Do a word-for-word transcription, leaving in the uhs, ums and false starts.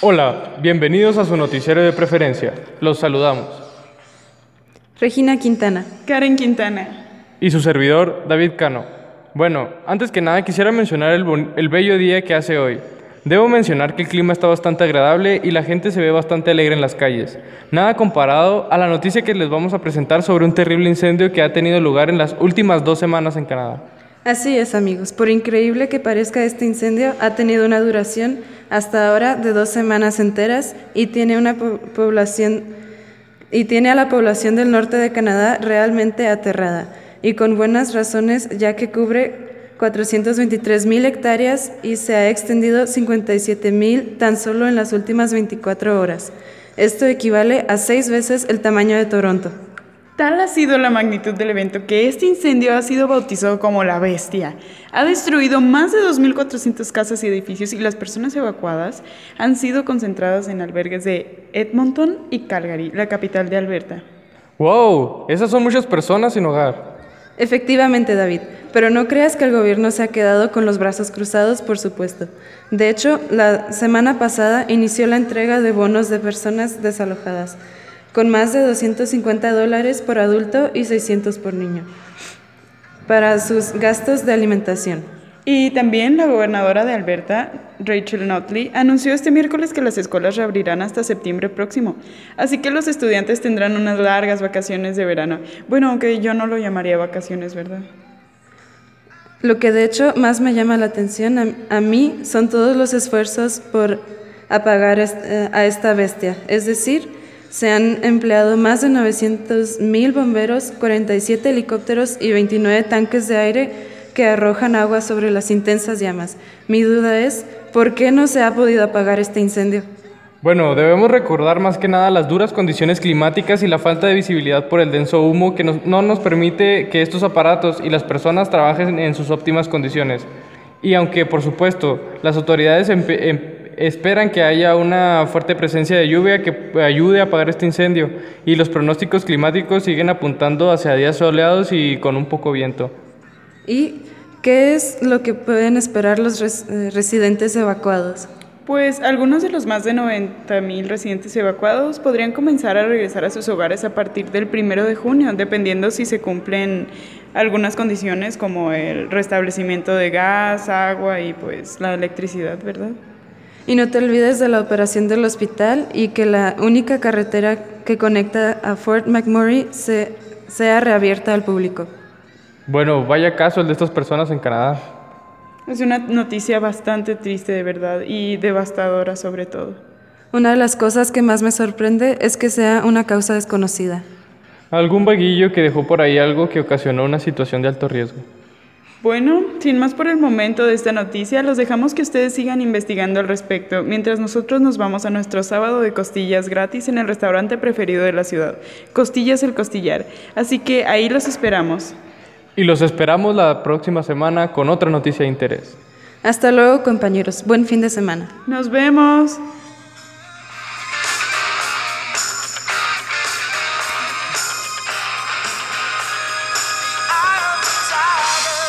Hola, bienvenidos a su noticiero de preferencia. Los saludamos. Regina Quintana. Karen Quintana. Y su servidor, David Cano. Bueno, antes que nada quisiera mencionar el, bon- el bello día que hace hoy. Debo mencionar que el clima está bastante agradable y la gente se ve bastante alegre en las calles. Nada comparado a la noticia que les vamos a presentar sobre un terrible incendio que ha tenido lugar en las últimas dos semanas en Canadá. Así es, amigos. Por increíble que parezca, este incendio ha tenido una duración hasta ahora de dos semanas enteras y tiene una po- población y tiene a la población del norte de Canadá realmente aterrada y con buenas razones, ya que cubre cuatrocientas veintitrés mil hectáreas y se ha extendido cincuenta y siete mil tan solo en las últimas veinticuatro horas. Esto equivale a seis veces el tamaño de Toronto. Tal ha sido la magnitud del evento que este incendio ha sido bautizado como la bestia. Ha destruido más de dos mil cuatrocientas casas y edificios y las personas evacuadas han sido concentradas en albergues de Edmonton y Calgary, la capital de Alberta. ¡Wow! Esas son muchas personas sin hogar. Efectivamente, David, pero no creas que el gobierno se ha quedado con los brazos cruzados, por supuesto. De hecho, la semana pasada inició la entrega de bonos de personas desalojadas, con más de doscientos cincuenta dólares por adulto y seiscientos por niño, para sus gastos de alimentación. Y también la gobernadora de Alberta, Rachel Notley, anunció este miércoles que las escuelas reabrirán hasta septiembre próximo. Así que los estudiantes tendrán unas largas vacaciones de verano. Bueno, aunque yo no lo llamaría vacaciones, ¿verdad? Lo que de hecho más me llama la atención a, a mí son todos los esfuerzos por apagar est- eh, a esta bestia. Es decir, se han empleado más de novecientos mil bomberos, cuarenta y siete helicópteros y veintinueve tanques de aire que arrojan agua sobre las intensas llamas. Mi duda es, ¿por qué no se ha podido apagar este incendio? Bueno, debemos recordar más que nada las duras condiciones climáticas y la falta de visibilidad por el denso humo que nos- no nos permite que estos aparatos y las personas trabajen en sus óptimas condiciones. Y aunque, por supuesto, las autoridades empe- em- esperan que haya una fuerte presencia de lluvia que ayude a apagar este incendio, y los pronósticos climáticos siguen apuntando hacia días soleados y con un poco viento. ¿Y qué es lo que pueden esperar los res- eh, residentes evacuados? Pues algunos de los más de noventa mil residentes evacuados podrían comenzar a regresar a sus hogares a partir del primero de junio, dependiendo si se cumplen algunas condiciones como el restablecimiento de gas, agua y pues la electricidad, ¿verdad? Y no te olvides de la operación del hospital y que la única carretera que conecta a Fort McMurray se, sea reabierta al público. Bueno, vaya caso el de estas personas en Canadá. Es una noticia bastante triste de verdad y devastadora sobre todo. Una de las cosas que más me sorprende es que sea una causa desconocida. Algún vaguillo que dejó por ahí algo que ocasionó una situación de alto riesgo. Bueno, sin más por el momento de esta noticia, los dejamos que ustedes sigan investigando al respecto, mientras nosotros nos vamos a nuestro sábado de costillas gratis en el restaurante preferido de la ciudad, Costillas El Costillar. Así que ahí los esperamos. Y los esperamos la próxima semana con otra noticia de interés. Hasta luego, compañeros. Buen fin de semana. ¡Nos vemos!